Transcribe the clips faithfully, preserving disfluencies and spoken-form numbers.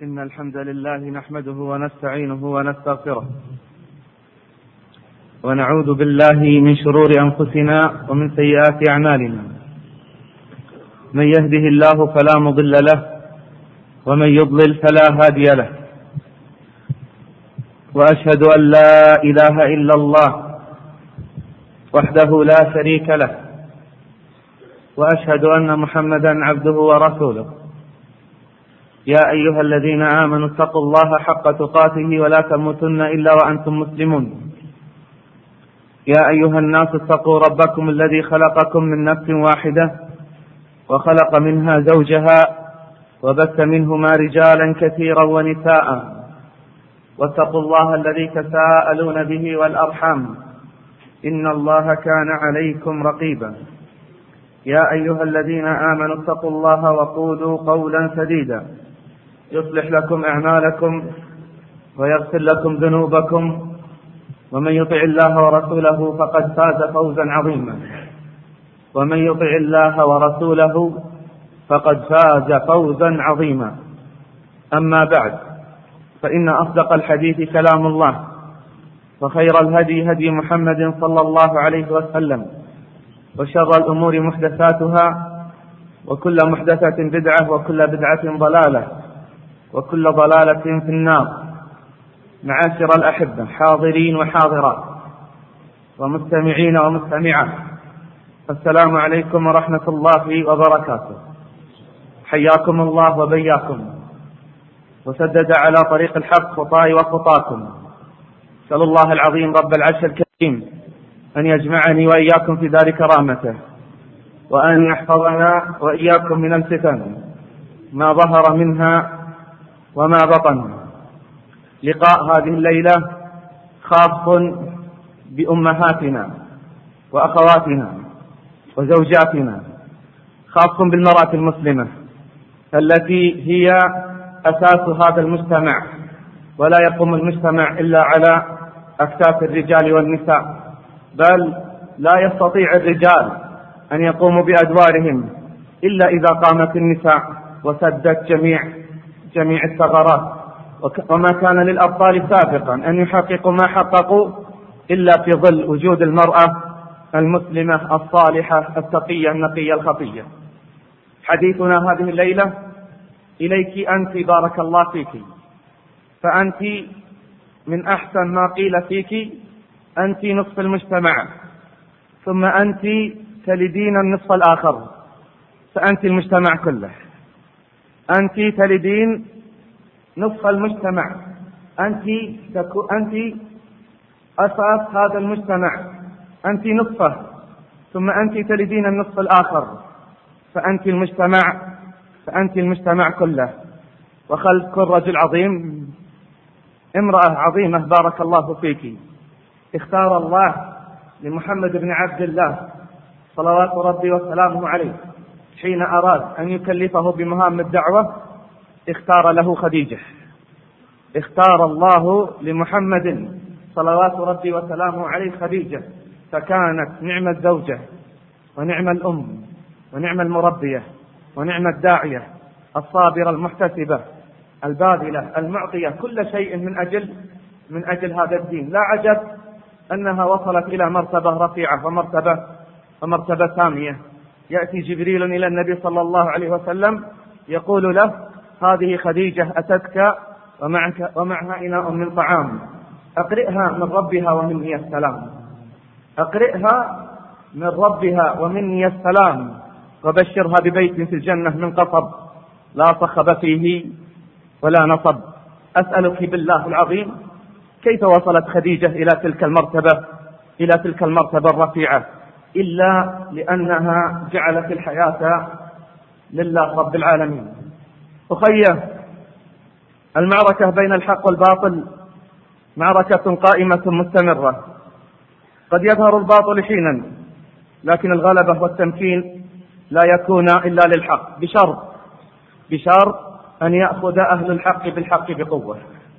إن الحمد لله نحمده ونستعينه ونستغفره ونعوذ بالله من شرور أنفسنا ومن سيئات أعمالنا. من يهده الله فلا مضل له ومن يضلل فلا هادي له، وأشهد أن لا إله إلا الله وحده لا شريك له، وأشهد أن محمدا عبده ورسوله. يا أيها الذين آمنوا اتقوا الله حق تقاته ولا تموتن إلا وأنتم مسلمون. يا أيها الناس اتقوا ربكم الذي خلقكم من نفس واحدة وخلق منها زوجها وبث منهما رجالا كثيرا ونساء، واتقوا الله الذي تساءلون به والأرحام إن الله كان عليكم رقيبا. يا أيها الذين آمنوا اتقوا الله وقولوا قولا سديدا يصلح لكم أعمالكم ويغفر لكم ذنوبكم، ومن يطع الله ورسوله فقد فاز فوزا عظيما. ومن يطع الله ورسوله فقد فاز فوزا عظيما. أما بعد، فإن أصدق الحديث كلام الله، وخير الهدي هدي محمد صلى الله عليه وسلم، وشر الأمور محدثاتها، وكل محدثة بدعة، وكل بدعة ضلالة، وكل ضلالة في النار. معاشر الأحبة، حاضرين وحاضرات ومستمعين ومستمعات، السلام عليكم ورحمة الله وبركاته. حياكم الله وبياكم وسدد على طريق الحق خطاي وخطاكم. أسأل الله العظيم رب العرش الكريم أن يجمعني وإياكم في دار كرامته، وأن يحفظنا وإياكم من الفتن ما ظهر منها وما بطن. لقاء هذه الليلة خاص بأمهاتنا وأخواتنا وزوجاتنا، خاص بالمرأة المسلمة التي هي أساس هذا المجتمع، ولا يقوم المجتمع إلا على أكتاف الرجال والنساء، بل لا يستطيع الرجال أن يقوموا بأدوارهم إلا إذا قامت النساء وسدت جميع جميع الثغرات. وما كان للأبطال سابقا أن يحققوا ما حققوا إلا في ظل وجود المرأة المسلمة الصالحة التقية النقية الخفية. حديثنا هذه الليلة إليك أنت، بارك الله فيك، فأنت من أحسن ما قيل فيك، أنت نصف المجتمع، ثم أنت تلدين النصف الآخر، فأنت المجتمع كله. أنت تلدين نصف المجتمع، أنت تكو أنت أساس هذا المجتمع، أنت نصفه، ثم أنت تلدين النصف الآخر، فأنت المجتمع فأنت المجتمع كله. وخلف كل رجل عظيم امرأة عظيمة، بارك الله فيك، اختار الله لمحمد بن عبد الله صلوات ربي وسلامه عليه حين أراد أن يكلفه بمهام الدعوة، اختار له خديجة. اختار الله لمحمد صلوات ربي وسلامه عليه خديجة، فكانت نعم الزوجة ونعم الأم ونعم المربية ونعم الداعية الصابرة المحتسبة الباذلة المعطية، كل شيء من أجل من أجل هذا الدين. لا عجب أنها وصلت إلى مرتبة رفيعة ومرتبة ومرتبة سامية. يأتي جبريل إلى النبي صلى الله عليه وسلم يقول له: هذه خديجة أتتك ومعك ومعها إناء من طعام، أقرئها من ربها ومني السلام، أقرئها من ربها ومني السلام، وبشرها ببيت في الجنة من قصب لا صخب فيه ولا نصب. أسألك بالله العظيم، كيف وصلت خديجة إلى تلك المرتبة إلى تلك المرتبة الرفيعة إلا لأنها جعلت الحياة لله رب العالمين. أخيه، المعركة بين الحق والباطل معركة قائمة مستمرة. قد يظهر الباطل حينا، لكن الغلبة والتمكين لا يكون إلا للحق، بشرط بشرط أن يأخذ أهل الحق بالحق بقوة،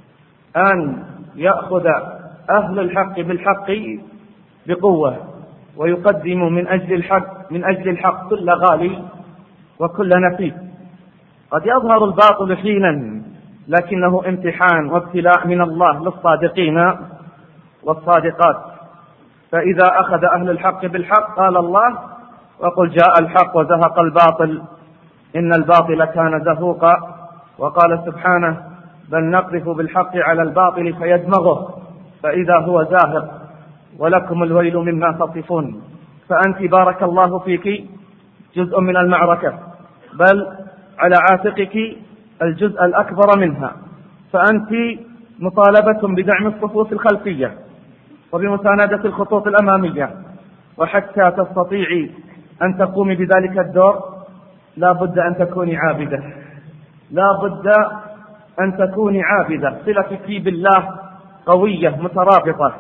أن يأخذ أهل الحق بالحق بقوة، ويقدم من أجل الحق من أجل الحق كل غالي وكل نفيس. قد يظهر الباطل حينا لكنه امتحان وابتلاء من الله للصادقين والصادقات. فإذا أخذ أهل الحق بالحق قال الله: وقل جاء الحق وزهق الباطل إن الباطل كان زهوقا. وقال سبحانه: بل نقذف بالحق على الباطل فيدمغه فإذا هو زاهق ولكم الويل مما تصفون. فأنت بارك الله فيك جزء من المعركة، بل على عاتقك الجزء الأكبر منها، فأنت مطالبة بدعم الصفوف الخلفية وبمساندة الخطوط الأمامية. وحتى تستطيعي أن تقومي بذلك الدور لا بد أن تكوني عابدة، لا بد أن تكوني عابدة. صلتك بالله قوية مترابطة.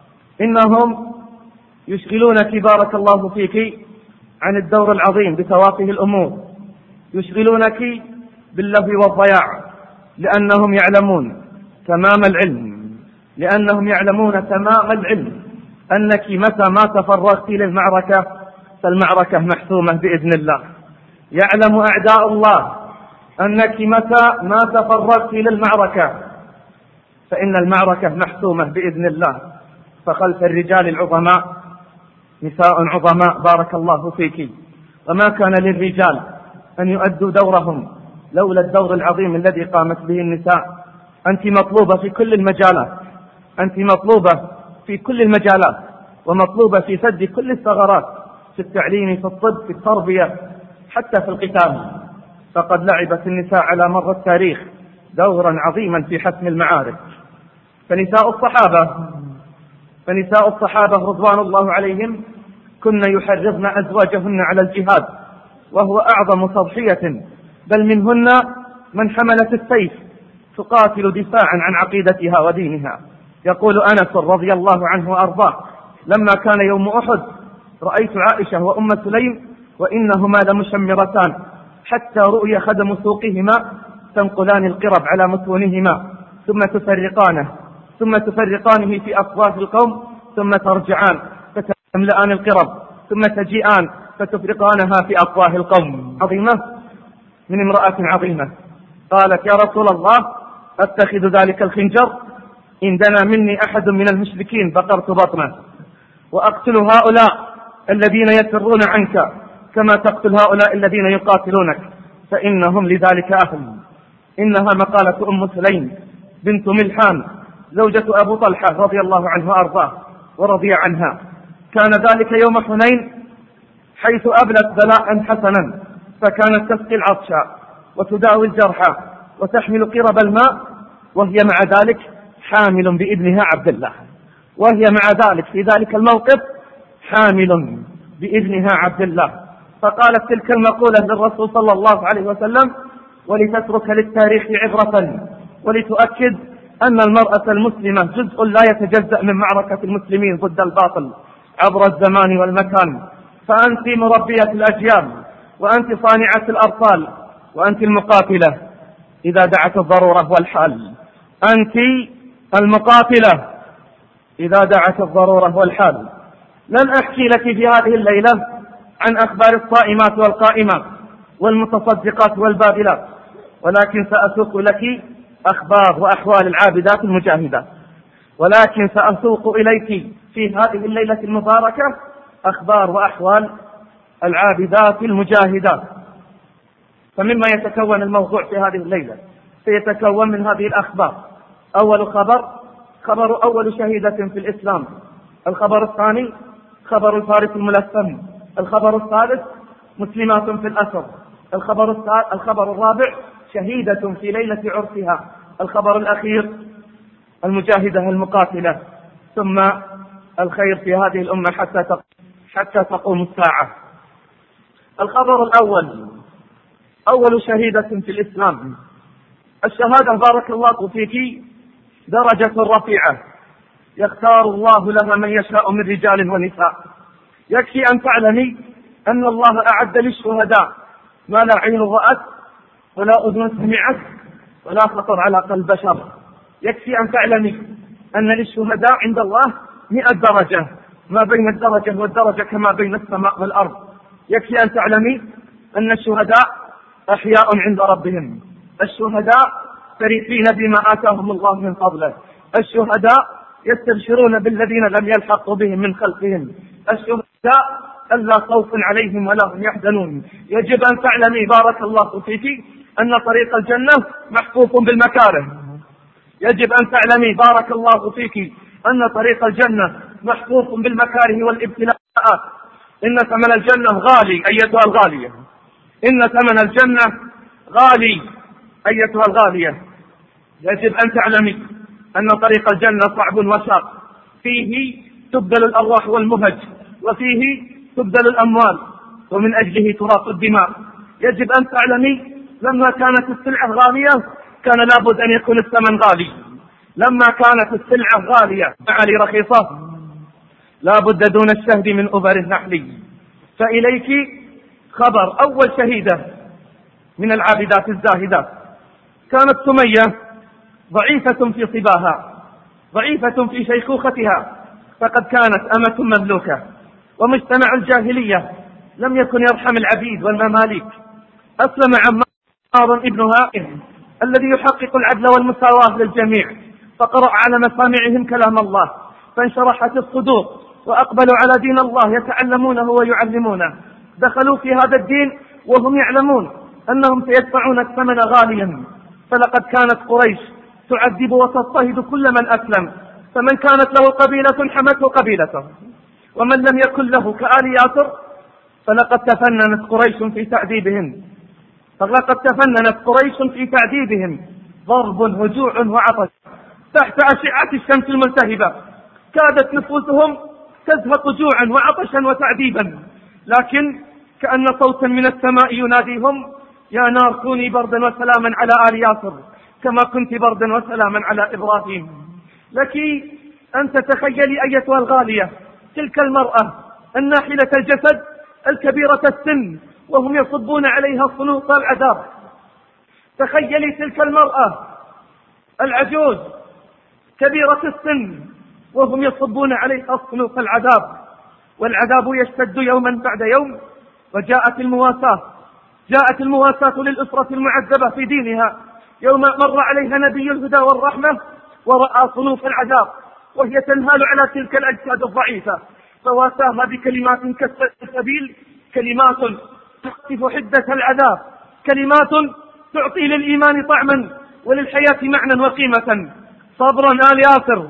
إنهم يشغلونك بارك الله فيك عن الدور العظيم بتوافه الأمور، يشغلونك باللهو والضياع، لأنهم يعلمون تمام العلم لأنهم يعلمون تمام العلم أنك متى ما تفرغت للمعركة فالمعركة محسومة بإذن الله. يعلم أعداء الله أنك متى ما تفرغت للمعركة فإن المعركة محسومة بإذن الله. فخلف الرجال العظماء نساء عظماء بارك الله فيك، وما كان للرجال أن يؤدوا دورهم لولا الدور العظيم الذي قامت به النساء. أنت مطلوبة في كل المجالات، أنت مطلوبة في كل المجالات، ومطلوبة في سد كل الثغرات، في التعليم، في الطب، في التربية، حتى في القتال. فقد لعبت النساء على مر التاريخ دورا عظيما في حسم المعارك. فنساء الصحابة فنساء الصحابة رضوان الله عليهم كن يحرضن أزواجهن على الجهاد، وهو أعظم تضحية، بل منهن من حملت السيف تقاتل دفاعا عن عقيدتها ودينها. يقول أنس رضي الله عنه وأرضاه: لما كان يوم أحد رأيت عائشة وأم سليم وإنهما لمشمرتان حتى رؤي خدم سوقهما تنقلان القرب على متونهما ثم تفرقانه ثم تفرقانه في أصواف القوم ثم ترجعان فتملأان القرب ثم تجيئان فتفرقانها في أصواف القوم. عظيمة من امرأة عظيمة. قالت: يا رسول الله أتخذ ذلك الخنجر إن دنا مني أحد من المشركين بقرت بطنه، وأقتل هؤلاء الذين يفرون عنك كما تقتل هؤلاء الذين يقاتلونك، فإنهم لذلك أهل. إنها مقالة أم سليم بنت ملحان زوجة أبو طلحة رضي الله عنه وأرضاه ورضي عنها. كان ذلك يوم حنين حيث أبلت بلاء حسنا، فكانت تسقي العطشى وتداوي الجرحى وتحمل قرب الماء، وهي مع ذلك حامل بابنها عبد الله، وهي مع ذلك في ذلك الموقف حامل بابنها عبد الله. فقالت تلك المقولة للرسول صلى الله عليه وسلم ولتترك للتاريخ عبرة، ولتؤكد أن المرأة المسلمة جزء لا يتجزأ من معركة المسلمين ضد الباطل عبر الزمان والمكان. فأنت مربية الأجيال، وأنت صانعة الأبطال، وأنت المقاتلة إذا دعت الضرورة والحال. أنت المقاتلة إذا دعت الضرورة والحال. لن أحكي لك في هذه الليلة عن أخبار الصائمات والقائمات والمتصدقات والباذلات، ولكن سأسوق لك أخبار وأحوال العابدات المجاهدات، ولكن سأسوق إليك في هذه الليلة المباركة أخبار وأحوال العابدات المجاهدات. فمما يتكون الموضوع في هذه الليلة سيتكون من هذه الأخبار. أول خبر خبر أول شهيدة في الإسلام، الخبر الثاني خبر الفارس الملثم، الخبر الثالث مسلمات في الأسر، الخبر الخبر الرابع شهيدة في ليلة عرسها، الخبر الأخير المجاهدة المقاتلة، ثم الخير في هذه الأمة حتى حتى تقوم الساعة. الخبر الأول أول شهيدة في الإسلام. الشهادة بارك الله فيك درجة رفيعة يختار الله لها من يشاء من رجال ونساء. يكفي أن تعلمي أن الله أعد للشهداء ما لا عين رأت ولا أذن سمعت ولا خطر على قلب بشر. يكفي أن تعلمي أن للشهداء عند الله مئة درجة، ما بين الدرجة والدرجة كما بين السماء والأرض. يكفي أن تعلمي أن الشهداء أحياء عند ربهم. الشهداء فرحين بما آتاهم الله من فضله. الشهداء يستبشرون بالذين لم يلحقوا بهم من خلفهم. الشهداء ألا خوف عليهم ولا هم يحزنون. يجب أن تعلمي بارك الله فيك أن طريق الجنة محفوف بالمكاره. يجب أن تعلمي بارك الله فيك أن طريق الجنة محفوف بالمكاره والابتلاءات. إن ثمن الجنة غالي أيتها الغالية، إن ثمن الجنة غالي أيتها الغالية. يجب أن تعلمي أن طريق الجنة صعب وشاق، فيه تبذل الأرواح والمهج، وفيه تبذل الأموال، ومن أجله تراق الدماء. يجب أن تعلمي لما كانت السلعة غالية كان لابد أن يكون الثمن غالي. لما كانت السلعة غالية معالي رخيصة لابد دون الشهد من أبر النحل. فإليك خبر أول شهيدة من العابدات الزاهدات. كانت سمية ضعيفة في صباها، ضعيفة في شيخوختها، فقد كانت أمة مملوكة، ومجتمع الجاهلية لم يكن يرحم العبيد والمماليك. أسلم عمار ابنها الذي يحقق العدل والمساواة للجميع، فقرأ على مسامعهم كلام الله فانشرحت الصدور وأقبلوا على دين الله يتعلمونه ويعلمونه. دخلوا في هذا الدين وهم يعلمون أنهم سيدفعون الثمن غاليا. فلقد كانت قريش تعذب وتضطهد كل من أسلم، فمن كانت له قبيلة حمته قبيلته، ومن لم يكن له كآل ياسر فلقد تفننت قريش في تعذيبهم فلقد تفننت قريش في تعذيبهم ضرب هجوع وعطش تحت أشعة الشمس الملتهبة. كادت نفوسهم تزهق جوعا وعطشا وتعذيبا، لكن كأن صوتا من السماء يناديهم: يا نار كوني بردا وسلاما على آل ياسر كما كنت بردا وسلاما على إبراهيم. لك أن تتخيلي أيتها الغالية تلك المرأة الناحلة الجسد الكبيرة السن وهم يصبون عليها صنوط العذاب. تخيلي تلك المرأة العجوز كبيرة السن وهم يصبون عليها صنوط العذاب، والعذاب يشتد يوما بعد يوم. وجاءت المواساة جاءت المواساة للأسرة المعذبة في دينها يوم مر عليها نبي الهدى والرحمة ورأى صنوف العذاب وهي تنهال على تلك الأجساد الضعيفة، فواساها بكلمات كالسبيل، كلمات تخفف حدة العذاب، كلمات تعطي للإيمان طعما وللحياة معنى وقيمة. صبرا آل ياسر،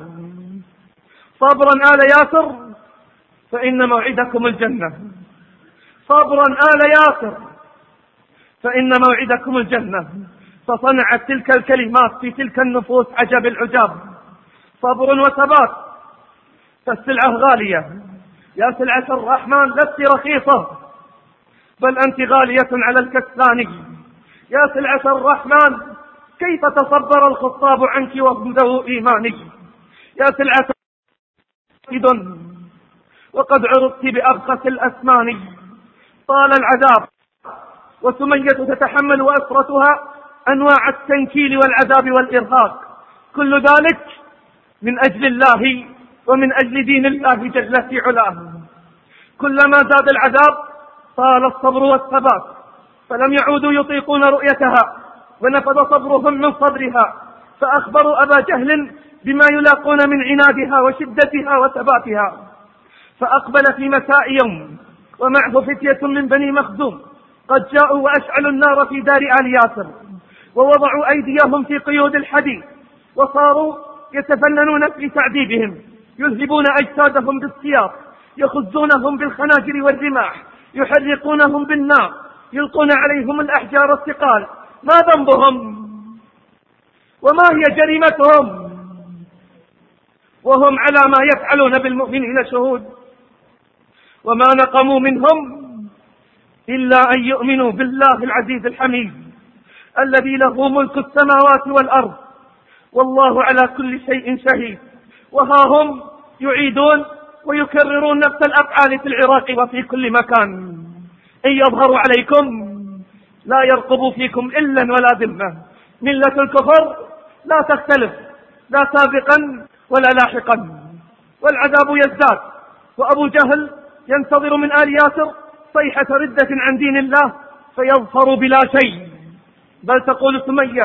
صبرا آل ياسر فإن موعدكم الجنة، صبرا آل ياسر فإن موعدكم الجنة. فصنعت تلك الكلمات في تلك النفوس عجب العجاب. صبر وثبات. فالسلعة غالية يا سلعة الرحمن، لست رخيصة بل أنت غالية على الكسلان. يا سلعة الرحمن كيف تصبر الخطاب عنك وهم ذو إيمانك. يا سلعة إذن وقد عرضت بأبخس الأثمان. طال العذاب وسمية تتحمل وأسرتها أنواع التنكيل والعذاب والإرهاق، كل ذلك من أجل الله ومن أجل دين الله جل في علاه. كلما زاد العذاب طال الصبر والثبات، فلم يعودوا يطيقون رؤيتها ونفذ صبرهم من صبرها، فأخبروا أبا جهل بما يلاقون من عنادها وشدتها وثباتها. فأقبل في مساء يوم ومعه فتية من بني مخزوم قد جاءوا وأشعلوا النار في دار آل ياسر ووضعوا أيديهم في قيود الحديد وصاروا يتفننون في تعذيبهم، يذهبون أجسادهم بالسياط، يخزونهم بالخناجر والرماح، يحرقونهم بالنار، يلقون عليهم الأحجار الثقال. ما ذنبهم وما هي جريمتهم وهم على ما يفعلون بالمؤمنين شهود؟ وما نقموا منهم إلا أن يؤمنوا بالله العزيز الحميد الذي له ملك السماوات والأرض والله على كل شيء شهيد. وها هم يعيدون ويكررون نفس الأفعال في العراق وفي كل مكان. إن يظهروا عليكم لا يرقبوا فيكم إلا ولا ذمة. ملة الكفر لا تختلف لا سابقا ولا لاحقا، والعذاب يزداد. وأبو جهل ينتظر من آل ياسر صيحة ردة عن دين الله فيظفر بلا شيء. بل تقول سمية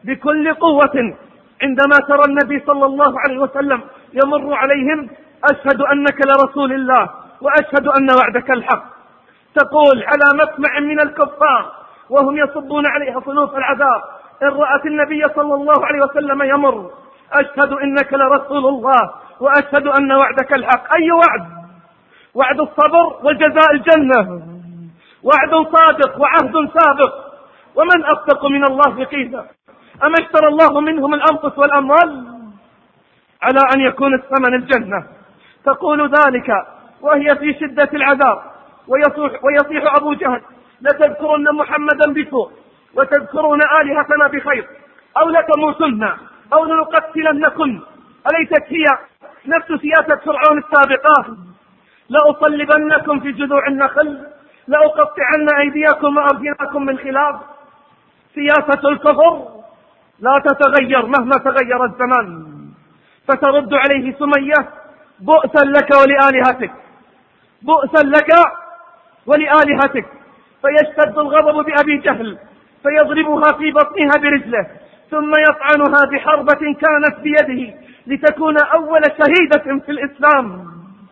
بكل قوة عندما ترى النبي صلى الله عليه وسلم يمر عليهم: أشهد أنك لرسول الله وأشهد أن وعدك الحق. تقول على مسمع من الكفار وهم يصبون عليها صنوف العذاب: إن رأت النبي صلى الله عليه وسلم يمر: أشهد إنك لرسول الله وأشهد أن وعدك الحق. أي وعد؟ وعد الصبر والجزاء الجنة، وعد صادق وعهد سابق. ومن أصدق من الله قيلا؟ أما اشترى الله منهم الأنفس والأموال على أن يكون الثمن الجنة. تقول ذلك وهي في شدة العذاب، ويصيح, ويصيح أبو جهل: لتذكرن محمدا بسوء وتذكرون آلهتنا بخير، أو لتموتن أو لنقتلنكم. أليست هي نفس سياسة فرعون السابقة؟ لأصلبنكم في جذوع النخل، لأقطعن أيديكم وأرجلكم من خلاف. سياسة الكفر لا تتغير مهما تغير الزمان. فترد عليه سمية: بؤسا لك ولآلهتك، بؤسا لك ولآلهتك. فيشتد الغضب بأبي جهل فيضربها في بطنها برجله، ثم يطعنها بحربة كانت بيده لتكون أول شهيدة في الإسلام.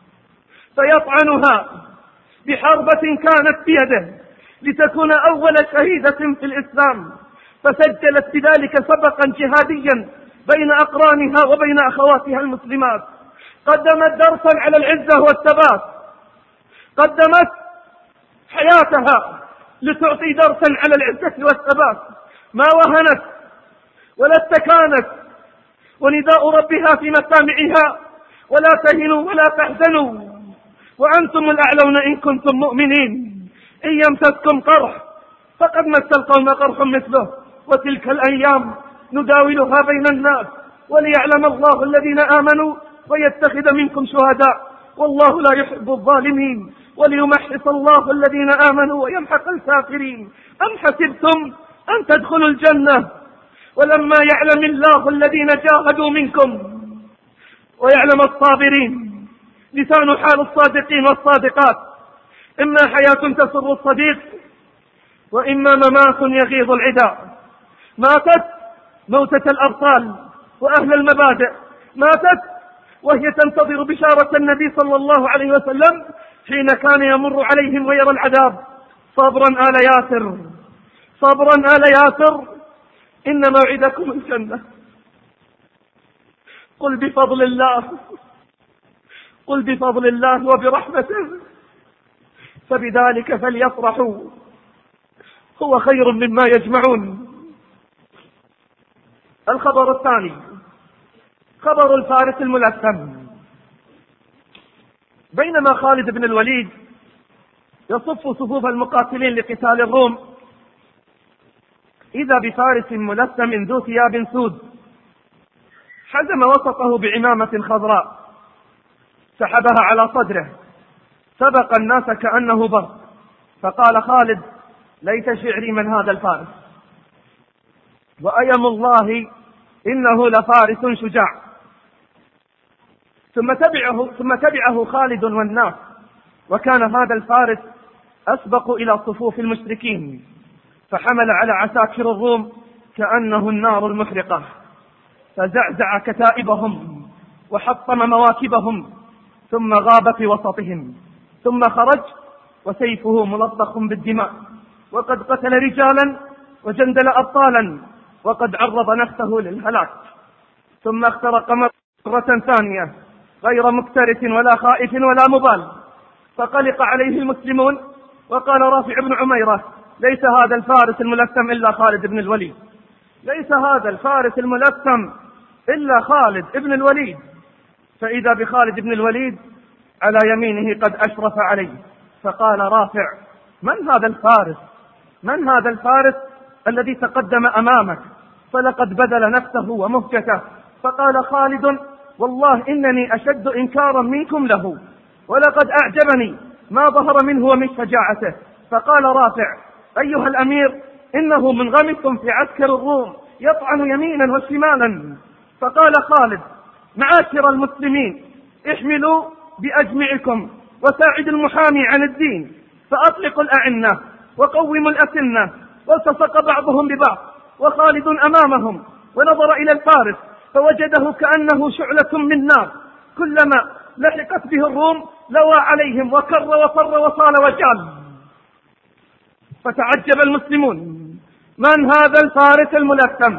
فيطعنها بحربة كانت بيده لتكون أول شهيدة في الإسلام. فسجلت بذلك سبقا جهاديا بين أقرانها وبين أخواتها المسلمات. قدمت درسا على العزة والثبات، قدمت حياتها لتعطي درسا على العزة والثبات. ما وهنت ولا استكانت، ونداء ربها في مسامعها: ولا تهنوا ولا تحزنوا وأنتم الأعلون إن كنتم مؤمنين. إن يمسسكم قرح فقد مس القوم قرح مثله، وتلك الأيام نداولها بين الناس وليعلم الله الذين آمنوا ويتخذ منكم شهداء والله لا يحب الظالمين وليمحص الله الذين آمنوا ويمحق الكافرين. أم حسبتم أن تدخلوا الجنة ولما يعلم الله الذين جاهدوا منكم ويعلم الصابرين؟ لسان حال الصادقين والصادقات: إما حياة تسر الصديق وإما ممات يغيظ العدا. ماتت موتة الأبطال وأهل المبادئ، ماتت وهي تنتظر بشارة النبي صلى الله عليه وسلم حين كان يمر عليهم ويرى العذاب: صبرا آل ياسر، صبرا آل ياسر، إن موعدكم الجنة. قل بفضل الله، قل بفضل الله وبرحمته فبذلك فليفرحوا هو خير مما يجمعون. الخبر الثاني خبر الفارس الملثم. بينما خالد بن الوليد يصف صفوف المقاتلين لقتال الروم، إذا بفارس ملثم ذو ثياب سود حزم وسطه بعمامة خضراء سحبها على صدره، سبق الناس كأنه برق، فقال خالد: ليت شعري من هذا الفارس، وأيم الله إنه لفارس شجاع. ثم تبعه, ثم تبعه خالد والناس، وكان هذا الفارس أسبق إلى صفوف المشركين، فحمل على عساكر الروم كأنه النار المحرقة، فزعزع كتائبهم وحطم مواكبهم، ثم غاب في وسطهم، ثم خرج وسيفه ملطخ بالدماء، وقد قتل رجالا وجندل أبطالا، وقد عرض نفسه للهلاك. ثم اخترق مرة ثانية غير مكترث ولا خائف ولا مبال، فقلق عليه المسلمون، وقال رافع بن عميرة: ليس هذا الفارس الملثم إلا خالد بن الوليد، ليس هذا الفارس الملثم إلا خالد بن الوليد. فإذا بخالد بن الوليد على يمينه قد أشرف عليه، فقال رافع: من هذا الفارس؟ من هذا الفارس الذي تقدم أمامك؟ فلقد بذل نفسه ومهجته. فقال خالد: والله إنني أشد إنكارا منكم له، ولقد أعجبني ما ظهر منه ومن شجاعته. فقال رافع: أيها الأمير، إنه منغمس في عسكر الروم يطعن يمينا وشمالا. فقال خالد: معاشر المسلمين، احملوا بأجمعكم وساعدوا المحامي عن الدين، فأطلقوا الأعنة وقوموا الأسنة، والتصق بعضهم ببعض، وخالد أمامهم، ونظر إلى الفارس فوجده كأنه شعلة من نار، كلما لحقت به الروم لوى عليهم وكر وفر وصال وجال. فتعجب المسلمون: من هذا الفارس الملثم؟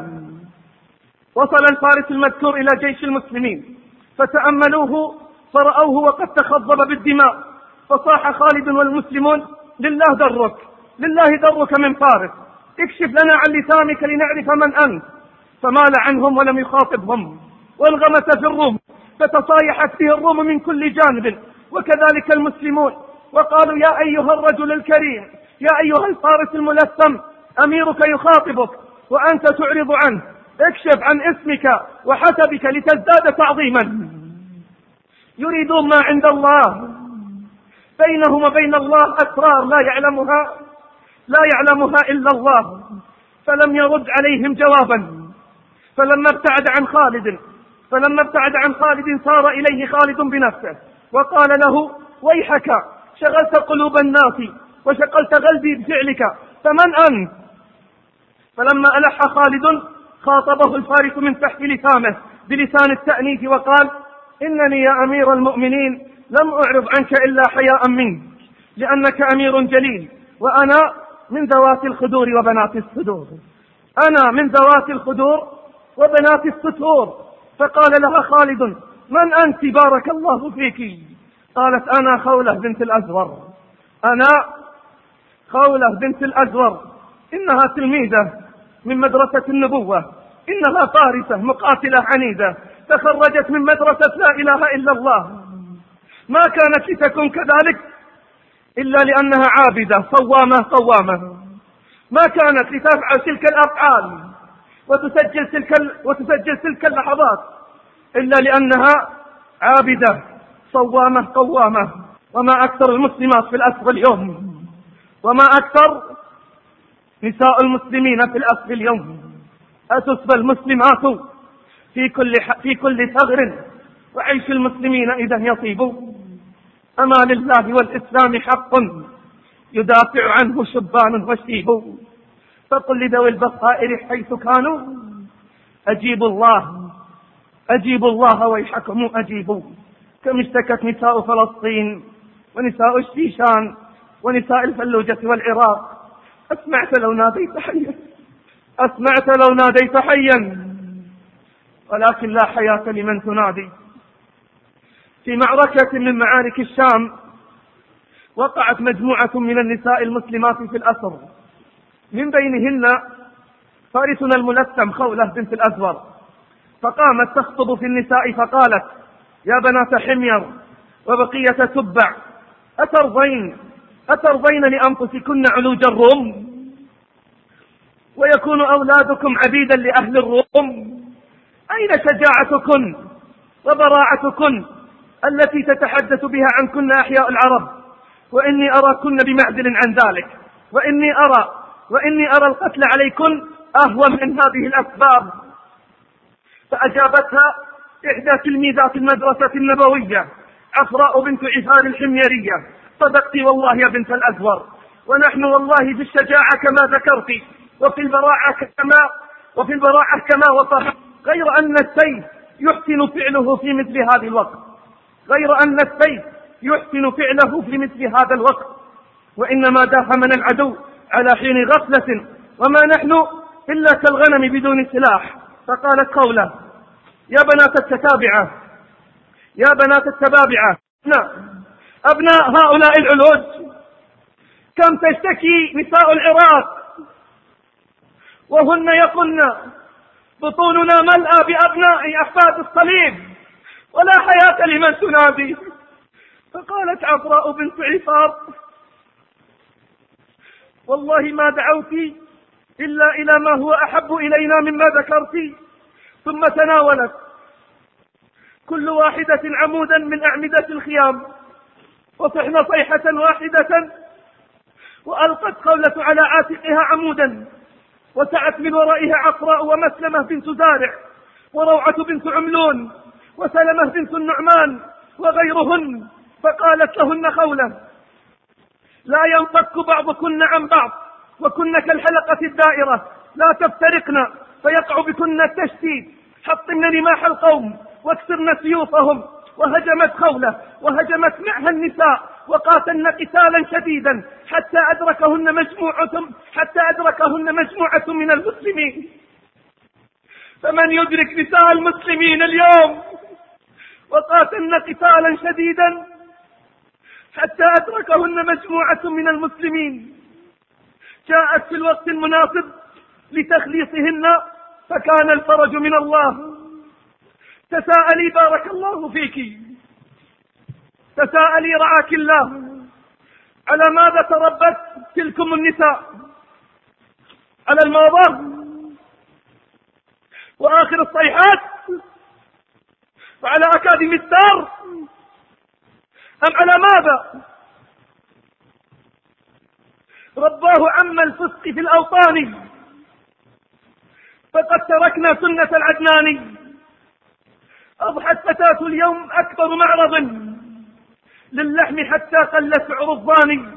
وصل الفارس المذكور إلى جيش المسلمين فتأملوه فرأوه وقد تخضب بالدماء، فصاح خالد والمسلمون: لله درك، لله درك من فارس، اكشف لنا عن لسانك لنعرف من أنت. فمال عنهم ولم يخاطبهم، وانغمس في الروم فتصايحت به الروم من كل جانب، وكذلك المسلمون، وقالوا: يا أيها الرجل الكريم، يا أيها الفارس الملثم، أميرك يخاطبك وأنت تعرض عنه، اكشف عن اسمك وحسبك لتزداد تعظيما. يريدون ما عند الله، بينهم وبين الله أسرار لا يعلمها لا يعلمها إلا الله. فلم يرد عليهم جوابا. فلما ابتعد عن خالد فلما ابتعد عن خالد سار إليه خالد بنفسه وقال له: ويحك، شغلت قلوب الناس وشغلت قلبي بفعلك، فمن أنت؟ فلما ألح خالد خاطبه الفارس من تحت لسانه بلسان التأنيث وقال: إنني يا أمير المؤمنين لم أعرض عنك إلا حياء منك، لأنك أمير جليل، وأنا من ذوات الخدور وبنات الصدور أنا من ذوات الخدور وبنات الستور. فقال لها خالد: من أنت بارك الله فيك؟ قالت: أنا خولة بنت الأزور أنا خولة بنت الأزور إنها تلميذة من مدرسة النبوة، إنها فارسة مقاتلة عنيدة، تخرجت من مدرسة لا إله إلا الله. ما كانت لتكن كذلك إلا لأنها عابدة صوامة قوامة. ما كانت لتفعل تلك الأفعال وتسجل تلك وتسجل تلك اللحظات إلا لأنها عابدة صوامة قوامة. وما أكثر المسلمات في الأسر اليوم، وما أكثر نساء المسلمين في الأسر اليوم. أتسبى المسلمات في كل في كل ثغر، وعيش المسلمين إذا يطيب. أما لله والإسلام حق يدافع عنه شبان وشيب، فقل لذوي البصائر حيث كانوا: أجيبوا الله أجيبوا الله ويحكم أجيبوا. كم اشتكت نساء فلسطين ونساء الشيشان ونساء الفلوجة والعراق: أسمعت لو ناديت حيا أسمعت لو ناديت حيا ولكن لا حياة لمن تنادي. في معركة من معارك الشام وقعت مجموعة من النساء المسلمات في الأسر، من بينهن فارسنا الملثم خولة بنت الأزور، فقامت تخطب في النساء فقالت: يا بنات حمير وبقية تبع، أترضين أترضين لأنفسكن علوج الروم ويكون أولادكم عبيدا لأهل الروم؟ أين شجاعتكن وبراعتكن التي تتحدث بها عنكن أحياء العرب؟ وإني أراكن بمعزل عن ذلك، وإني أرى وإني أرى القتل عليكن أهون من هذه الأسباب. فأجابتها إحدى تلميذات المدرسة النبوية عفراء بنت عفار الحميرية: صدقت والله يا بنت الأزور، ونحن والله بالشجاعة كما ذكرت، وفي البراعة كما وفي البراعة كما وصف، غير أن السيف يحسن فعله في مثل هذا الوقت غير أن السيف يحسن فعله في مثل هذا الوقت وإنما داهمنا العدو على حين غفلة، وما نحن إلا كالغنم بدون سلاح. فقالت قوله: يا بنات التتابعة يا بنات التبابعة أبناء هؤلاء العلوج، كم تشتكي نساء العراق وهن يقولن: بطوننا ملأى بأبناء أحفاد الصليب ولا حياة لمن تنادي. فقالت عفراء بنت عفار: والله ما دعوت إلا إلى ما هو أحب إلينا مما ذكرت. ثم تناولت كل واحدة عمودا من أعمدة الخيام، وصحنا صيحة واحدة، وألقت خولة على عاتقها عمودا، وسعت من ورائها عفراء ومسلمة بنت زارع وروعة بنت عملون وسلمة بنت النعمان وغيرهن. فقالت لهن خولة: لا ينفك بعضكن عن بعض، وكن كالحلقة الدائرة لا تفترقن فيقع بكن التشتيت، حطمن رماح القوم واكسرن سيوفهم. وهجمت خولة وهجمت معها النساء وقاتلن قتالا شديدا حتى أدركهن مجموعة حتى أدركهن مجموعة من المسلمين. فمن يدرك نساء المسلمين اليوم وقاتلن قتالا شديدا حتى أدركهن مجموعة من المسلمين، جاءت في الوقت المناسب لتخليصهن فكان الفرج من الله. تساءلي بارك الله فيك، تساءلي رعاك الله، على ماذا تربت تلكم النساء؟ على الموضة وآخر الصيحات وعلى أكاديم الستار، أم على ماذا؟ رباه عم الفسق في الأوطان فقد تركنا سنة العدنان. أضحت فتاة اليوم أكبر معرض للحم حتى قل سعر الضان،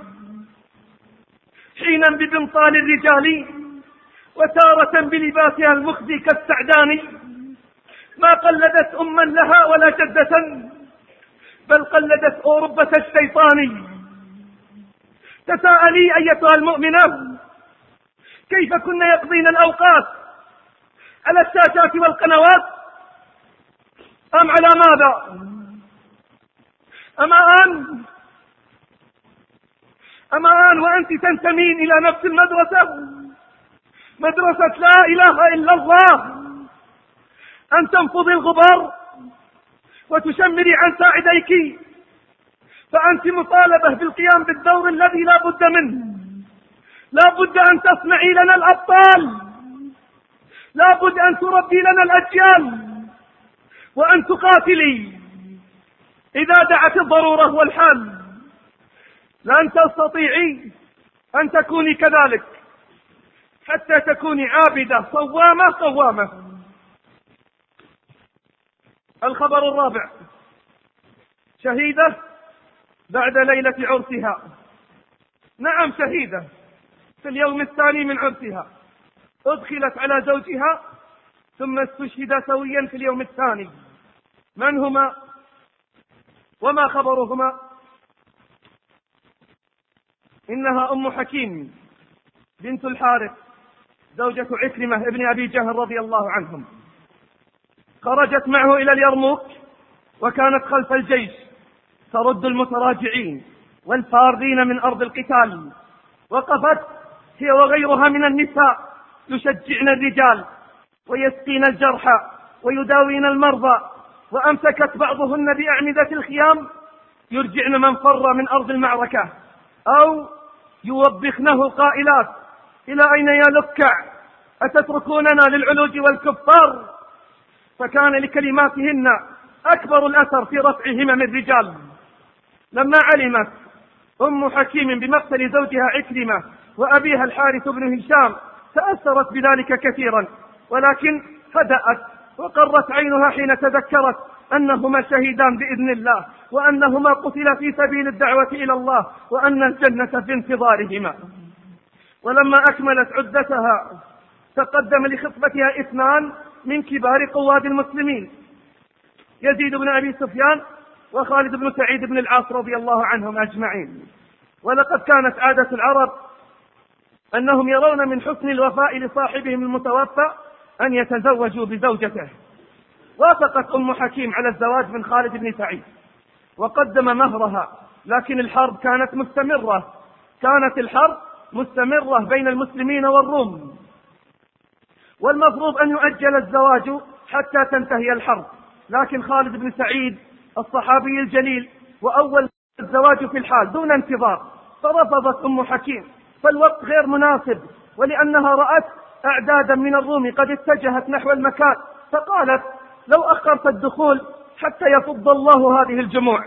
حينا ببنطال الرجال وتارة بلباسها المخزي كالسعدان. ما قلدت أما لها ولا جدة بل قلدت أوروبة الشيطان. تساءلي أيتها المؤمنة كيف كن يقضين الأوقات؟ على الشاشات والقنوات أم على ماذا؟ أما آن أما آن وأنت تنتمين إلى نفس المدرسة، مدرسة لا إله إلا الله، أن تنفضي الغبار وتشمري عن ساعديك، فأنت مطالبة بالقيام بالدور الذي لا بد منه. لا بد أن تصنعي لنا الأبطال، لا بد أن تربي لنا الأجيال، وأن تقاتلي إذا دعت الضرورة والحال. لن تستطيعي أن تكوني كذلك حتى تكوني عابدة صوامة قوامة. الخبر الرابع: شهيدة بعد ليلة عرسها. نعم، شهيدة في اليوم الثاني من عرسها، أدخلت على زوجها ثم استشهدا سويا في اليوم الثاني. من هما وما خبرهما؟ إنها أم حكيم بنت الحارث زوجة عكرمة ابن أبي جهل رضي الله عنهم. خرجت معه إلى اليرموك وكانت خلف الجيش ترد المتراجعين والفارين من أرض القتال. وقفت هي وغيرها من النساء يشجعن الرجال ويسقين الجرحى ويداوين المرضى، وأمسكت بعضهن بأعمدة الخيام يرجعن من فر من أرض المعركة، أو يوبخنه قائلات: إلى أين يا لكع؟ أتتركوننا للعلوج والكفار؟ فكان لكلماتهن أكبر الأثر في رفع همم الرجال. لما علمت أم حكيم بمقتل زوجها عكرمة وأبيها الحارث بن هشام تأثرت بذلك كثيرا، ولكن هدأت وقرت عينها حين تذكرت أنهما شهيدان بإذن الله، وأنهما قتلا في سبيل الدعوة إلى الله، وأن الجنة في انتظارهما. ولما أكملت عدتها تقدم لخطبتها اثنان من كبار قواد المسلمين: يزيد بن أبي سفيان وخالد بن سعيد بن العاص رضي الله عنهم أجمعين. ولقد كانت عادة العرب أنهم يرون من حسن الوفاء لصاحبهم المتوفى أن يتزوجوا بزوجته. وافقت أم حكيم على الزواج من خالد بن سعيد وقدم مهرها، لكن الحرب كانت مستمرة كانت الحرب مستمرة بين المسلمين والروم، والمفروض أن يؤجل الزواج حتى تنتهي الحرب. لكن خالد بن سعيد الصحابي الجليل وأول الزواج في الحال دون انتظار، فرفضت أم حكيم، فالوقت غير مناسب، ولأنها رأت أعدادا من الروم قد اتجهت نحو المكان، فقالت: لو أخرت الدخول حتى يفض الله هذه الجموع.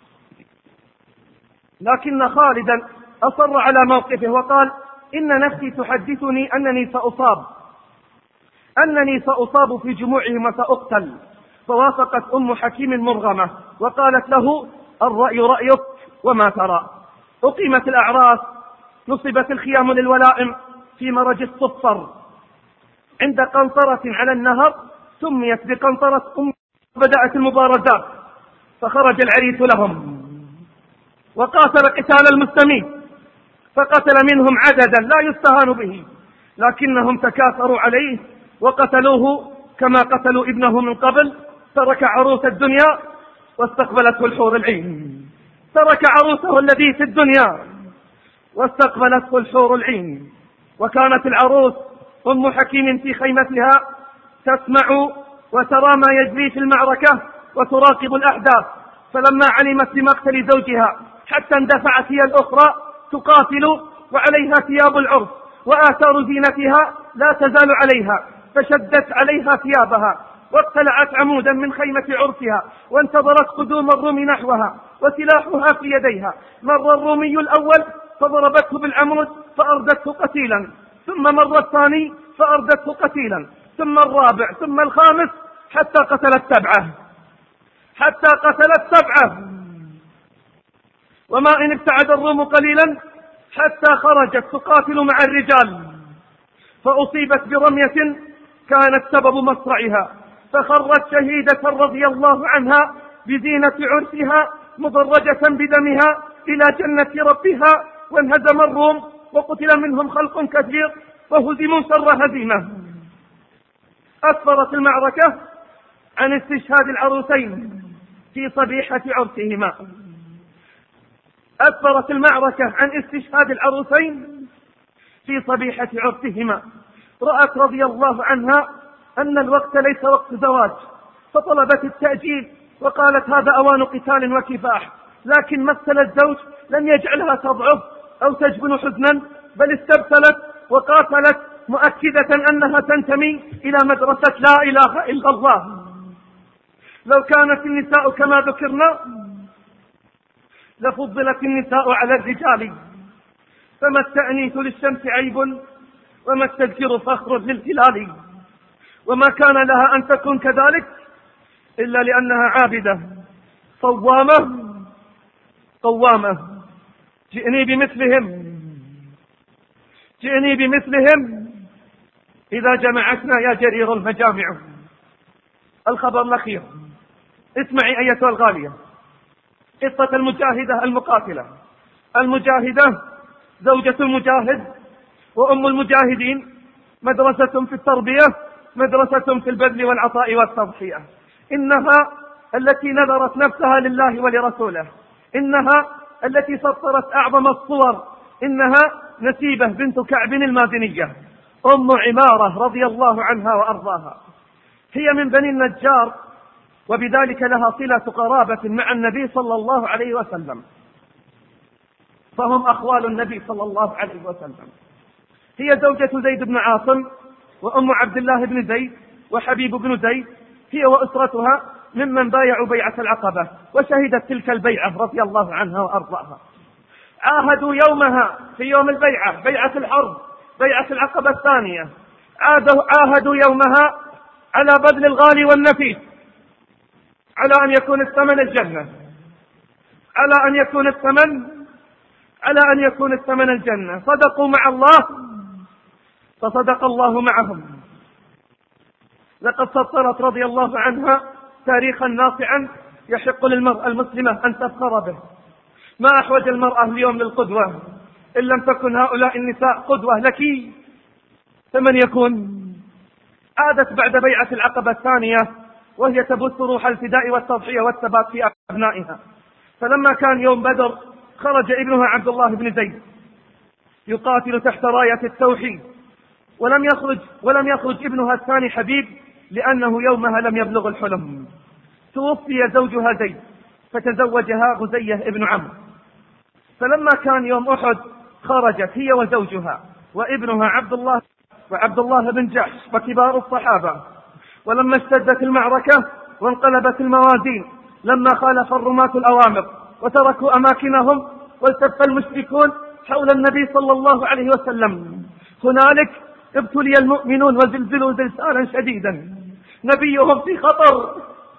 لكن خالدا أصر على موقفه وقال: إن نفسي تحدثني أنني سأصاب أنني سأصاب في جموعهم وسأقتل. فوافقت أم حكيم مرغمة وقالت له: الرأي رأيك وما ترى. أقيمت الأعراس، نصبت الخيام للولائم في مرج الصفر، عند قنطرة على النهر سميت بقنطرة أم. بدأت المبارزات، فخرج العريس لهم وقاتل قتال المسلمين، فقتل منهم عددا لا يستهان به، لكنهم تكاثروا عليه وقتلوه كما قتلوا ابنه من قبل. ترك عروس الدنيا واستقبلته الحور العين، ترك عروسه الذي في الدنيا واستقبلته الحور العين. وكانت العروس أم حكيم في خيمتها تسمع وترى ما يجري في المعركة وتراقب الأحداث، فلما علمت بمقتل زوجها حتى اندفعت هي الأخرى تقاتل وعليها ثياب العرس وآثار زينتها لا تزال عليها، فشدت عليها ثيابها واقتلعت عمودا من خيمة عرسها وانتظرت قدوم الروم نحوها وسلاحها في يديها. مر الرومي الأول فضربته بالعمود فأردته قتيلا، ثم مر الثاني فأردته قتيلا، ثم الرابع، ثم الخامس، حتى قتلت سبعة حتى قتلت سبعة وما إن ابتعد الروم قليلا حتى خرجت تقاتل مع الرجال، فأصيبت برمية كانت سبب مصرعها، فخرت شهيدة رضي الله عنها بزينة عرسها مضرجة بدمها إلى جنة ربها. وانهزم الروم وقتل منهم خلق كثير وهزموا شر هزيمة. أسفرت المعركة عن استشهاد العروسين في صبيحة عرسهما. أسفرت المعركة عن استشهاد العروسين في صبيحة عرسهما. رأت رضي الله عنها أن الوقت ليس وقت زواج، فطلبت التأجيل وقالت هذا أوان قتال وكفاح، لكن مثل الزوج لم يجعلها تضعف أو تجبن حزنا، بل استبسلت وقاتلت مؤكدة أنها تنتمي إلى مدرسة لا إله إلا الله. لو كانت النساء كما ذكرنا لفضلت النساء على الرجال، فما التأنيث للشمس عيب وما التذكير فخر للهلال، وما كان لها أن تكون كذلك إلا لأنها عابدة صوامة قوامة. جئني بمثلهم جئني بمثلهم إذا جمعتنا يا جرير المجامع. الخبر الأخير، اسمعي أيتها الغالية قصة المجاهدة المقاتلة. المجاهدة زوجة المجاهد وأم المجاهدين، مدرسة في التربية، مدرسة في البذل والعطاء والتضحية. إنها التي نذرت نفسها لله ولرسوله، إنها التي سطرت أعظم الصور. إنها نسيبة بنت كعب المازنية أم عمارة رضي الله عنها وأرضاها. هي من بني النجار، وبذلك لها صلة قرابة مع النبي صلى الله عليه وسلم، فهم أخوال النبي صلى الله عليه وسلم. هي زوجة زيد بن عاصم وأم عبد الله بن زيد وحبيب بن زيد. هي وأسرتها ممن بايعوا بيعة العقبة وشهدت تلك البيعة رضي الله عنها وأرضاها. عاهدوا يومها في يوم البيعة، بيعة الحرب، بيعة العقبة الثانية، عاهدوا يومها على بذل الغالي والنفيس، على أن يكون الثمن الجنة، على أن يكون الثمن على أن يكون الثمن الجنة. صدقوا مع الله فصدق الله معهم. لقد سطرت رضي الله عنها تاريخا ناصعا يحق للمرأة المسلمة أن تفخر به. ما أحوج المرأة اليوم للقدوة، إن لم تكن هؤلاء النساء قدوة لك فمن يكون؟ عادت بعد بيعة العقبة الثانية وهي تبث روح الفداء والتضحية والثبات في أبنائها. فلما كان يوم بدر خرج ابنها عبد الله بن زيد يقاتل تحت راية التوحيد، ولم يخرج ولم يخرج ابنها الثاني حبيب لأنه يومها لم يبلغ الحلم. توفي زوجها زيد فتزوجها غزية ابن عمرو. فلما كان يوم أحد خرجت هي وزوجها وابنها عبد الله وعبد الله بن جحش وكبار الصحابة. ولما اشتدت المعركة وانقلبت الموازين، لما خالف الرماة الأوامر وتركوا أماكنهم والتف المشركون حول النبي صلى الله عليه وسلم، هنالك ابتلي المؤمنون وزلزلوا زلزالا شديدا. نبيهم في خطر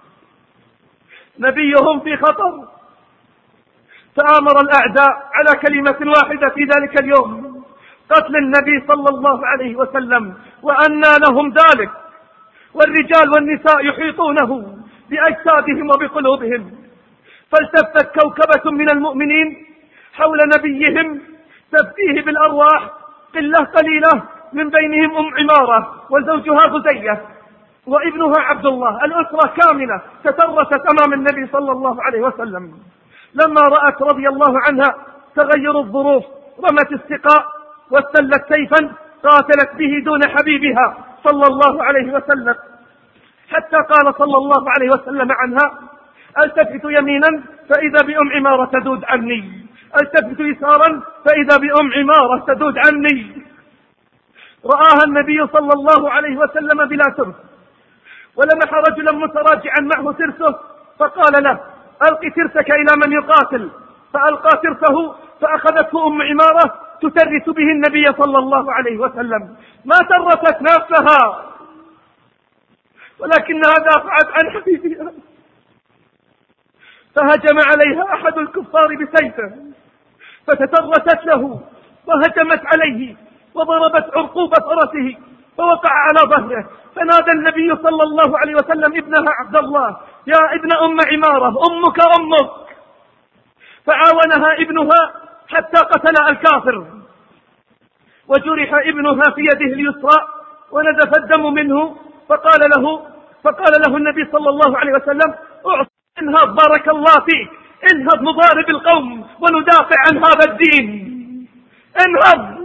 نبيهم في خطر تآمر الأعداء على كلمة واحدة في ذلك اليوم، قتل النبي صلى الله عليه وسلم. وأنى لهم ذلك، والرجال والنساء يحيطونه بأجسادهم وبقلوبهم. فالتفت كوكبة من المؤمنين حول نبيهم تفتيه بالأرواح قلة قليلة، من بينهم أم عمارة وزوجها غزية وابنها عبد الله. الأسرة كاملة تترست أمام النبي صلى الله عليه وسلم. لما رأت رضي الله عنها تغير الظروف رمت السقاء واستلت سيفا قاتلت به دون حبيبها صلى الله عليه وسلم، حتى قال صلى الله عليه وسلم عنها: التفت يمينا فإذا بأم عمارة تدود عني، التفت يسارا فإذا بأم عمارة تدود عني. رآها النبي صلى الله عليه وسلم بلا ترس، ولمح رجلا متراجعا معه ترسه فقال له: ألق ترسك إلى من يقاتل. فألقى ترسه فأخذته أم عمارة تترس به النبي صلى الله عليه وسلم. ما ترست نفسها ولكنها دافعت عن حبيبها، فهجم عليها أحد الكفار بسيفه فتترست له وهجمت عليه وضربت عرقوب فرسه فوقع على ظهره. فنادى النبي صلى الله عليه وسلم ابنها عبد الله: يا ابن أم عمارة، أمك أمك. فعاونها ابنها حتى قتل الكافر، وجرح ابنها في يده اليسرى ونزف الدم منه. فقال له فقال له النبي صلى الله عليه وسلم: انهض بارك الله فيك، انهض نضارب القوم وندافع عن هذا الدين، انهض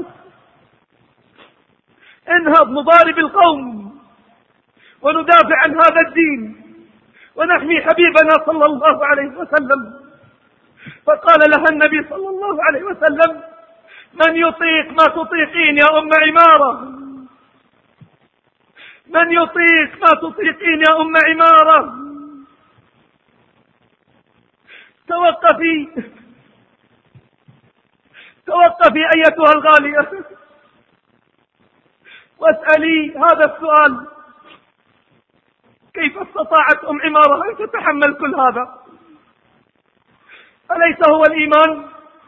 انهض نضارب القوم وندافع عن هذا الدين ونحمي حبيبنا صلى الله عليه وسلم. فقال لها النبي صلى الله عليه وسلم: من يطيق ما تطيقين يا أم عمارة، من يطيق ما تطيقين يا أم عمارة. توقفي توقفي أيتها الغالية واسألي هذا السؤال: كيف استطاعت أم عمارة أن تتحمل كل هذا؟ أليس هو الإيمان؟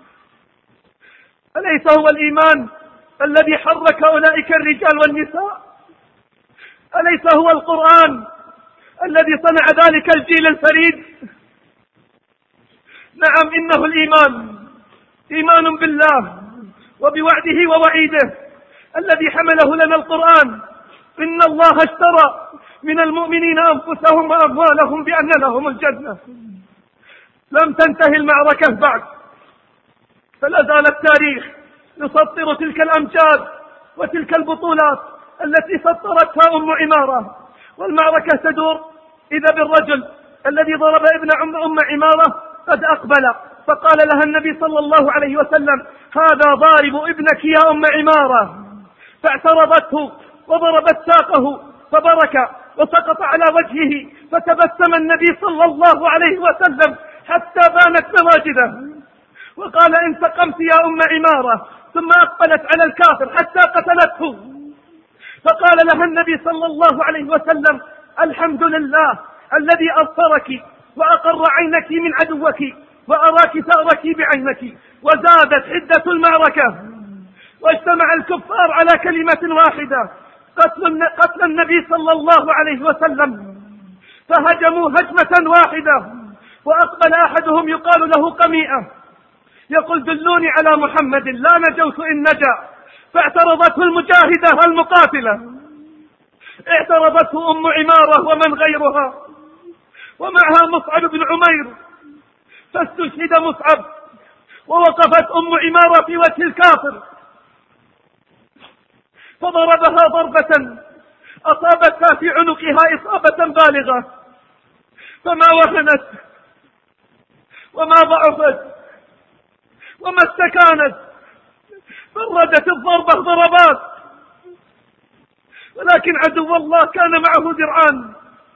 أليس هو الإيمان الذي حرك أولئك الرجال والنساء؟ أليس هو القرآن الذي صنع ذلك الجيل الفريد؟ نعم، إنه الإيمان، إيمان بالله وبوعده ووعيده الذي حمله لنا القرآن: إن الله اشترى من المؤمنين أنفسهم وأموالهم بأن لهم الجنة. لم تنتهي المعركة بعد، فلا زال التاريخ يسطر تلك الأمجاد وتلك البطولات التي سطرتها أم عمارة. والمعركة تدور إذا بالرجل الذي ضرب ابن أم عمارة قد أقبل، فقال لها النبي صلى الله عليه وسلم: هذا ضارب ابنك يا أم عمارة. فاعترضته وضربت ساقه فبرك وسقط على وجهه، فتبسم النبي صلى الله عليه وسلم حتى بانت نواجذه وقال: انتقمت يا أم عمارة. ثم أقبلت على الكافر حتى قتلته، فقال لها النبي صلى الله عليه وسلم: الحمد لله الذي أبصرك وأقر عينك من عدوك وأراك ثأرك بعينك. وزادت حدة المعركة واجتمع الكفار على كلمة واحدة: قتل, قتل النبي صلى الله عليه وسلم. فهجموا هجمة واحدة، وأقبل أحدهم يقال له قميئة يقول: دلوني على محمد لا نجوت إن نجا. فاعترضته المجاهدة المقاتلة، اعترضته أم عمارة ومن غيرها، ومعها مصعب بن عمير، فاستشهد مصعب، ووقفت أم عمارة في وجه الكافر فضربها ضربة أصابتها في عنقها إصابة بالغة، فما وهنت وما ضعفت وما استكانت، فردت الضربة ضربات. ولكن عدو الله كان معه درعان.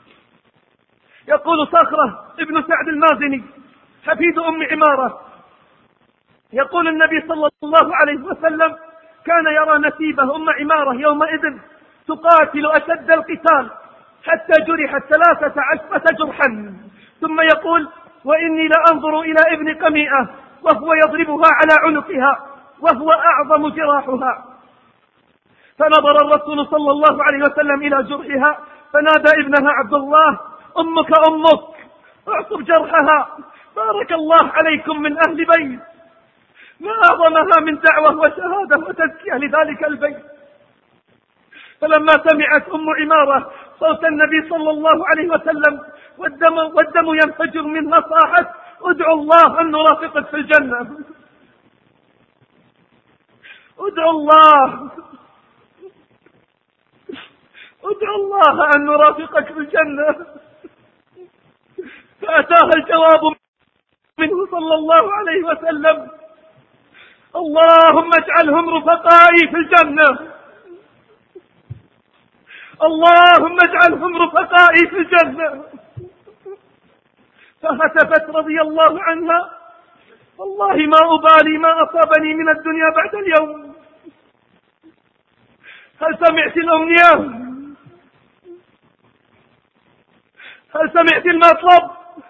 يقول صخرة ابن سعد المازني حفيد أم عمارة: يقول النبي صلى الله عليه وسلم: كان يرى نسيبه أم عمارة يومئذ تقاتل أشد القتال حتى جرحت ثلاثة عشرة جرحا، ثم يقول: وإني لأنظر إلى ابن قميئة وهو يضربها على عنقها وهو أعظم جراحها. فنظر الرسول صلى الله عليه وسلم إلى جرحها فنادى ابنها عبد الله: أمك أمك، اعصب جرحها، بارك الله عليكم من أهل بيت. ما أعظمها من دعوة وشهادة وتزكية لذلك البيت. فلما سمعت أم عمارة صوت النبي صلى الله عليه وسلم والدم, والدم ينفجر منها صاحت: ادعو الله أن نرافقك في الجنة، ادعو الله ادعو الله أن نرافقك في الجنة. فأتاها الجواب منه صلى الله عليه وسلم: اللهم اجعلهم رفقائي في الجنة، اللهم اجعلهم رفقائي في الجنة. فهتفت رضي الله عنها: والله ما أبالي ما أصابني من الدنيا بعد اليوم. هل سمعت الأمنية؟ هل سمعت المطلب؟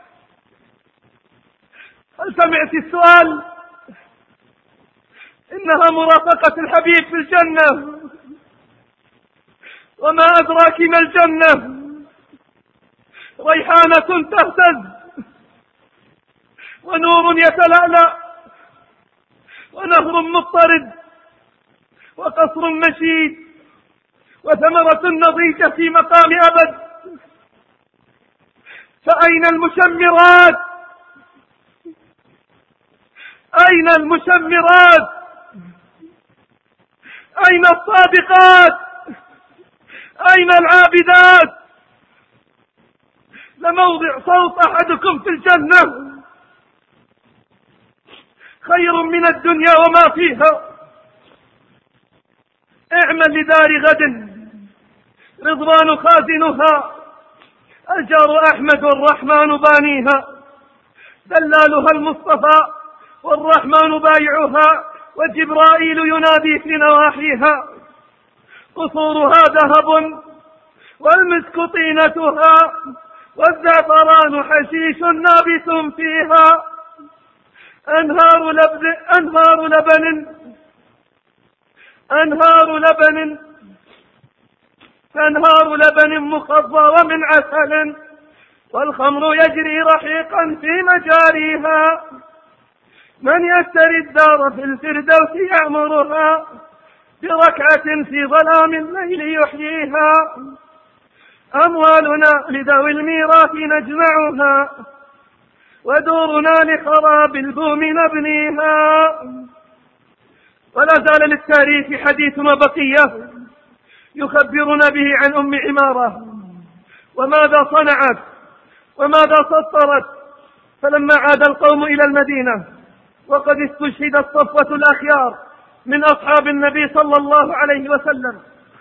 هل سمعت السؤال؟ إنها مرافقة الحبيب في الجنة. وما أدراك ما الجنة؟ ريحانة تهتز، ونور يتلألأ، ونهر مضطرد، وقصر مشيد، وثمرة نضيجة في مقام أبد. فأين المشمرات؟ أين المشمرات؟ أين الصادقات؟ أين العابدات؟ لموضع صوت أحدكم في الجنة خير من الدنيا وما فيها. اعمل لدار غد رضوان خازنها، الجار أحمد والرحمن بانيها، دلالها المصطفى والرحمن بايعها، وجبرائيل ينادي في نواحيها. قصورها ذهب والمسك طينتها، والزعفران حشيش نابت فيها. أنهار لبن أنهار لبن أنهار لبن أنهار لبن مخضى ومن عسل، والخمر يجري رحيقا في مجاريها. من يشتري الدار في الفردوس يعمرها، بركعة في ظلام الليل يحييها. أموالنا لذوي الميراث نجمعها، ودورنا لخراب البوم نبنيها. ولا زال للتاريخ حديث وبقية يخبرنا به عن أم عمارة، وماذا صنعت وماذا سطرت. فلما عاد القوم إلى المدينة وقد استشهدت صفوة الأخيار من أصحاب النبي صلى الله عليه وسلم،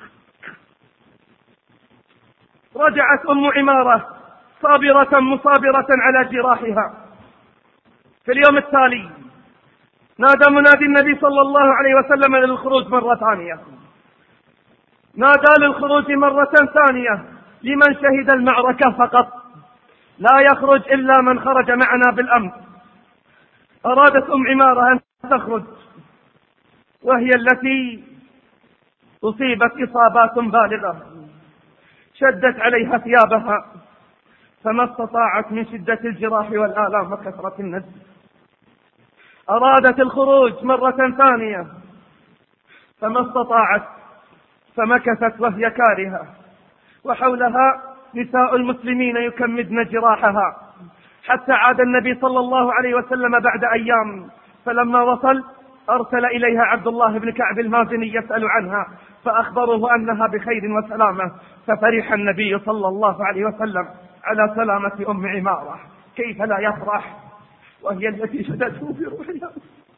رجعت أم عمارة صابرة مصابرة على جراحها. في اليوم التالي نادى منادي النبي صلى الله عليه وسلم للخروج مرة ثانية، نادى للخروج مرة ثانية لمن شهد المعركة فقط، لا يخرج إلا من خرج معنا بالأمن. أرادت أم عمارة أن تخرج، وهي التي أصيبت إصابات بالغة، شدت عليها ثيابها فما استطاعت من شدة الجراح والآلام وكثرة النزف. أرادت الخروج مرة ثانية فما استطاعت، فمكثت وهي كارهة، وحولها نساء المسلمين يكمدن جراحها، حتى عاد النبي صلى الله عليه وسلم بعد أيام. فلما وصل أرسل إليها عبد الله بن كعب المازني يسأل عنها، فأخبره أنها بخير وسلامة. ففرح النبي صلى الله عليه وسلم على سلامة أم عمارة. كيف لا يفرح وهي التي شدته بروحها؟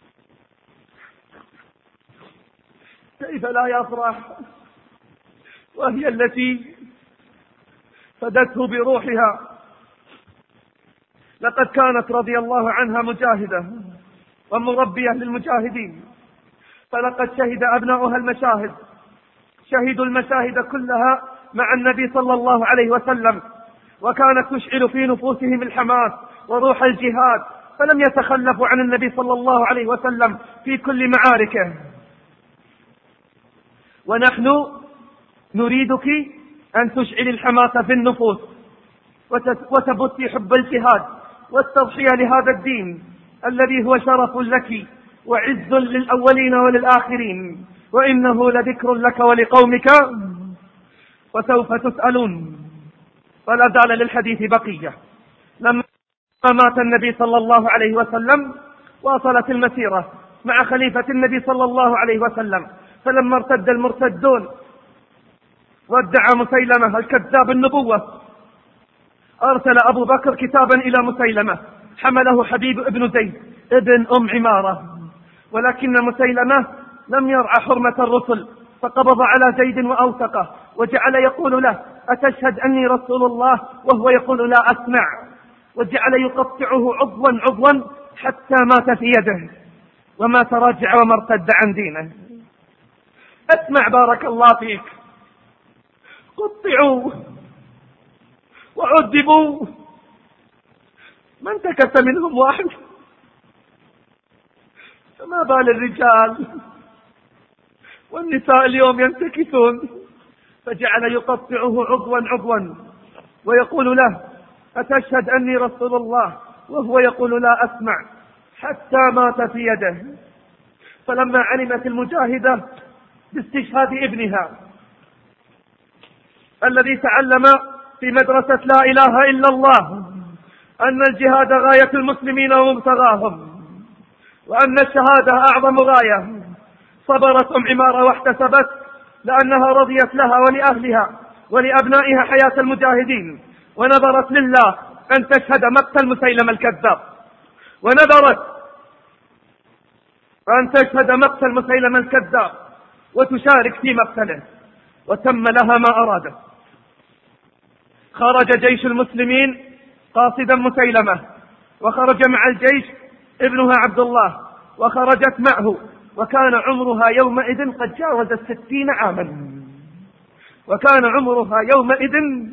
كيف لا يفرح وهي التي فدته بروحها؟ لقد كانت رضي الله عنها مجاهدة ومربية للمجاهدين، فلقد شهد أبناؤها المشاهد، شهدوا المشاهد كلها مع النبي صلى الله عليه وسلم، وكانت تشعل في نفوسهم الحماس وروح الجهاد، فلم يتخلفوا عن النبي صلى الله عليه وسلم في كل معاركه. ونحن نريدك أن تشعل الحماس في النفوس وتبثي حب الجهاد والتضحية لهذا الدين الذي هو شرف لك وعز للأولين وللآخرين، وإنه لذكر لك ولقومك وسوف تسألون. ولا زال للحديث بقية. لما مات النبي صلى الله عليه وسلم واصلت المسيرة مع خليفة النبي صلى الله عليه وسلم، فلما ارتد المرتدون وادعى مسيلمة الكذاب النبوة أرسل أبو بكر كتابا إلى مسيلمة حمله حبيب ابن زيد ابن أم عمارة، ولكن مسيلمة لم يرعى حرمة الرسل فقبض على زيد وأوثقه وجعل يقول له: أتشهد أني رسول الله؟ وهو يقول: لا أسمع، وجعل يقطعه عضوا عضوا حتى مات في يده وما تراجع وما ارتد عن دينه. اسمع بارك الله فيك، قطعوا وعذبوا، ما انتكس منهم واحد، فما بال الرجال والنساء اليوم ينتكسون. فجعل يقطعه عضوا عضوا ويقول له: أتشهد أني رسول الله؟ وهو يقول: لا أسمع، حتى مات في يده. فلما علمت المجاهدة باستشهاد ابنها الذي تعلم في مدرسة لا إله إلا الله أن الجهاد غاية المسلمين ومبتغاهم وأن الشهادة أعظم غاية، صبرت أم عمارة واحتسبت لأنها رضيت لها ولأهلها ولأبنائها حياة المجاهدين، ونذرت لله أن تشهد مقتل مسيلمة الكذاب، ونذرت أن تشهد مقتل مسيلمة الكذاب وتشارك في مقتله، وتم لها ما أرادت. خرج جيش المسلمين قاصدا مسيلمة، وخرج مع الجيش ابنها عبد الله، وخرجت معه، وكان عمرها يومئذ قد جاوز الستين عاما، وكان عمرها يومئذ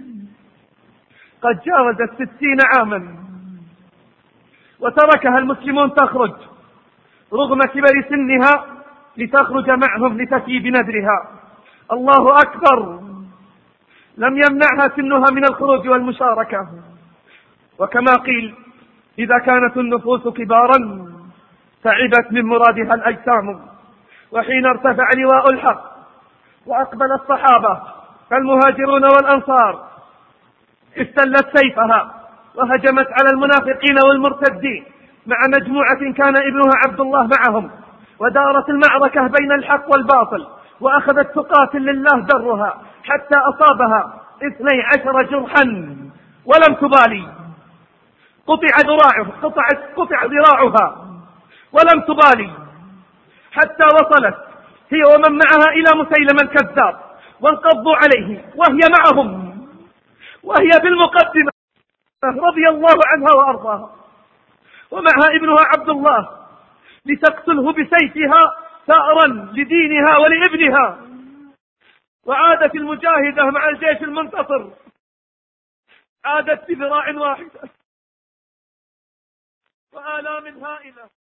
قد جاوز الستين عاما. وتركها المسلمون تخرج رغم كبر سنها لتخرج معهم لتفي بنذرها. الله أكبر، لم يمنعها سنها من الخروج والمشاركة. وكما قيل: إذا كانت النفوس كبارا تعبت من مرادها الأجسام. وحين ارتفع لواء الحق وأقبل الصحابة المهاجرون والأنصار استلت سيفها وهجمت على المنافقين والمرتدين مع مجموعة كان ابنها عبد الله معهم، ودارت المعركة بين الحق والباطل، وأخذت تقاتل لله درها حتى أصابها اثني عشر جرحا ولم تبالي. قطع ذراعها قطع, قطع ذراعها ولم تبالي، حتى وصلت هي ومن معها إلى مسيلمة الكذاب وانقضوا عليه وهي معهم، وهي بالمقدمة رضي الله عنها وأرضاها، ومعها ابنها عبد الله لتقتله بسيفها ثأرا لدينها ولابنها. وعادت المجاهدة مع الجيش المنتصر، عادت بذراع واحدة وآلام هائلة.